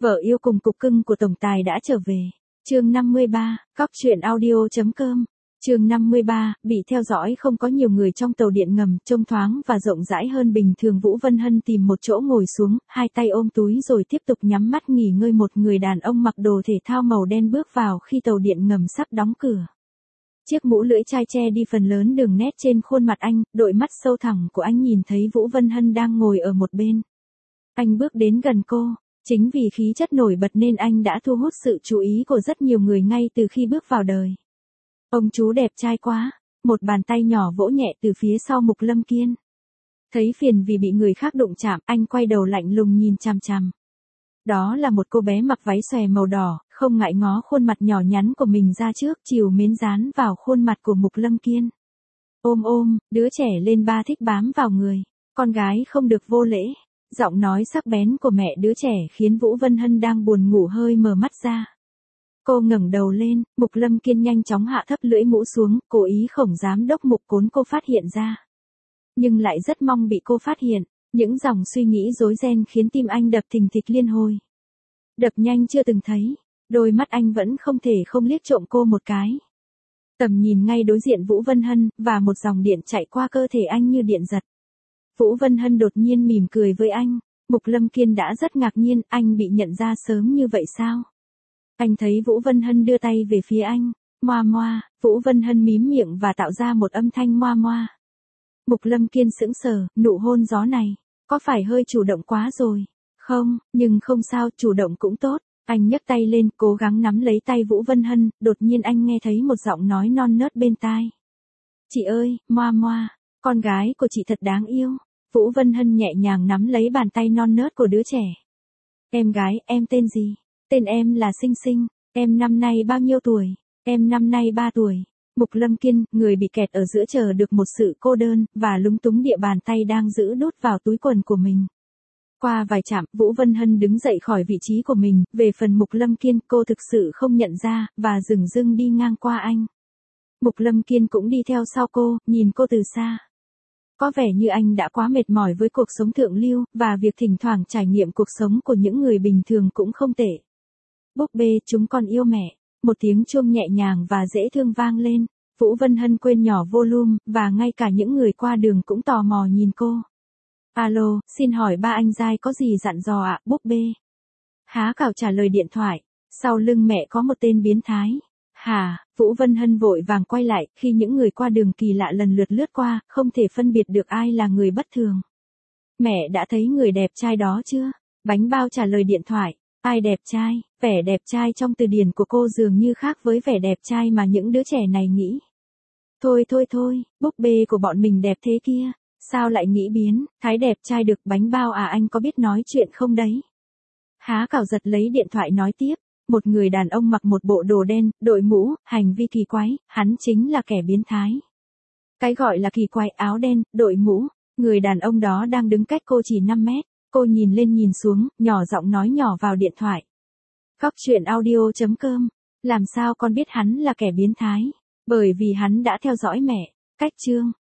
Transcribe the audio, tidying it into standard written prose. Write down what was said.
Vợ yêu cùng cục cưng của tổng tài đã trở về. Chương 53, Cóc truyện audio.com. Chương 53, bị theo dõi không có nhiều người trong tàu điện ngầm, trông thoáng và rộng rãi hơn bình thường. Vũ Vân Hân tìm một chỗ ngồi xuống, hai tay ôm túi rồi tiếp tục nhắm mắt nghỉ ngơi. Một người đàn ông mặc đồ thể thao màu đen bước vào khi tàu điện ngầm sắp đóng cửa. Chiếc mũ lưỡi chai che đi phần lớn đường nét trên khuôn mặt anh, đôi mắt sâu thẳm của anh nhìn thấy Vũ Vân Hân đang ngồi ở một bên. Anh bước đến gần cô. Chính vì khí chất nổi bật nên anh đã thu hút sự chú ý của rất nhiều người ngay từ khi bước vào đời. Ông chú đẹp trai quá, một bàn tay nhỏ vỗ nhẹ từ phía sau Mục Lâm Kiên. Thấy phiền vì bị người khác đụng chạm, anh quay đầu lạnh lùng nhìn chằm chằm. Đó là một cô bé mặc váy xòe màu đỏ, không ngại ngó khuôn mặt nhỏ nhắn của mình ra trước, chiều mến dán vào khuôn mặt của Mục Lâm Kiên. Ôm, đứa trẻ lên ba thích bám vào người, con gái không được vô lễ. Giọng nói sắc bén của mẹ đứa trẻ khiến Vũ Vân Hân đang buồn ngủ hơi mở mắt ra. Cô ngẩng đầu lên, Mục Lâm Kiên nhanh chóng hạ thấp lưỡi mũ xuống, cố ý khổng giám đốc Mục Cốn cô phát hiện ra. Nhưng lại rất mong bị cô phát hiện, những dòng suy nghĩ rối ren khiến tim anh đập thình thịch liên hồi. Đập nhanh chưa từng thấy, đôi mắt anh vẫn không thể không liếc trộm cô một cái. Tầm nhìn ngay đối diện Vũ Vân Hân, và một dòng điện chạy qua cơ thể anh như điện giật. Vũ Vân Hân đột nhiên mỉm cười với anh, Mục Lâm Kiên đã rất ngạc nhiên, anh bị nhận ra sớm như vậy sao? Anh thấy Vũ Vân Hân đưa tay về phía anh, moa moa, Vũ Vân Hân mím miệng và tạo ra một âm thanh moa moa. Mục Lâm Kiên sững sờ, nụ hôn gió này, có phải hơi chủ động quá rồi? Không, nhưng không sao, chủ động cũng tốt. Anh nhấc tay lên, cố gắng nắm lấy tay Vũ Vân Hân, đột nhiên anh nghe thấy một giọng nói non nớt bên tai. Chị ơi, moa moa, con gái của chị thật đáng yêu. Vũ Vân Hân nhẹ nhàng nắm lấy bàn tay non nớt của đứa trẻ. Em gái, em tên gì? Tên em là Sinh Sinh. Em năm nay bao nhiêu tuổi? Em năm nay 3 tuổi. Mục Lâm Kiên, người bị kẹt ở giữa chờ được một sự cô đơn, và lúng túng địa bàn tay đang giữ đút vào túi quần của mình. Qua vài chạm, Vũ Vân Hân đứng dậy khỏi vị trí của mình, về phần Mục Lâm Kiên cô thực sự không nhận ra, và dửng dưng đi ngang qua anh. Mục Lâm Kiên cũng đi theo sau cô, nhìn cô từ xa. Có vẻ như anh đã quá mệt mỏi với cuộc sống thượng lưu, và việc thỉnh thoảng trải nghiệm cuộc sống của những người bình thường cũng không tệ. Búp bê, chúng con yêu mẹ. Một tiếng chuông nhẹ nhàng và dễ thương vang lên. Vũ Vân Hân quên nhỏ volume, và ngay cả những người qua đường cũng tò mò nhìn cô. Alo, xin hỏi ba anh giai có gì dặn dò ạ, búp bê? Há cảo trả lời điện thoại. Sau lưng mẹ có một tên biến thái. Hả, Vũ Vân Hân vội vàng quay lại, khi những người qua đường kỳ lạ lần lượt lướt qua, không thể phân biệt được ai là người bất thường. Mẹ đã thấy người đẹp trai đó chưa? Bánh bao trả lời điện thoại. Ai đẹp trai? Vẻ đẹp trai trong từ điển của cô dường như khác với vẻ đẹp trai mà những đứa trẻ này nghĩ. Thôi, búp bê của bọn mình đẹp thế kia. Sao lại nghĩ biến, thái đẹp trai được bánh bao à, anh có biết nói chuyện không đấy? Há cảo giật lấy điện thoại nói tiếp. Một người đàn ông mặc một bộ đồ đen, đội mũ, hành vi kỳ quái, hắn chính là kẻ biến thái. Cái gọi là kỳ quái, áo đen, đội mũ, người đàn ông đó đang đứng cách cô chỉ 5 mét, cô nhìn lên nhìn xuống, nhỏ giọng nói nhỏ vào điện thoại. Cóc truyện audio.com, làm sao con biết hắn là kẻ biến thái? Bởi vì hắn đã theo dõi mẹ. Cách chương.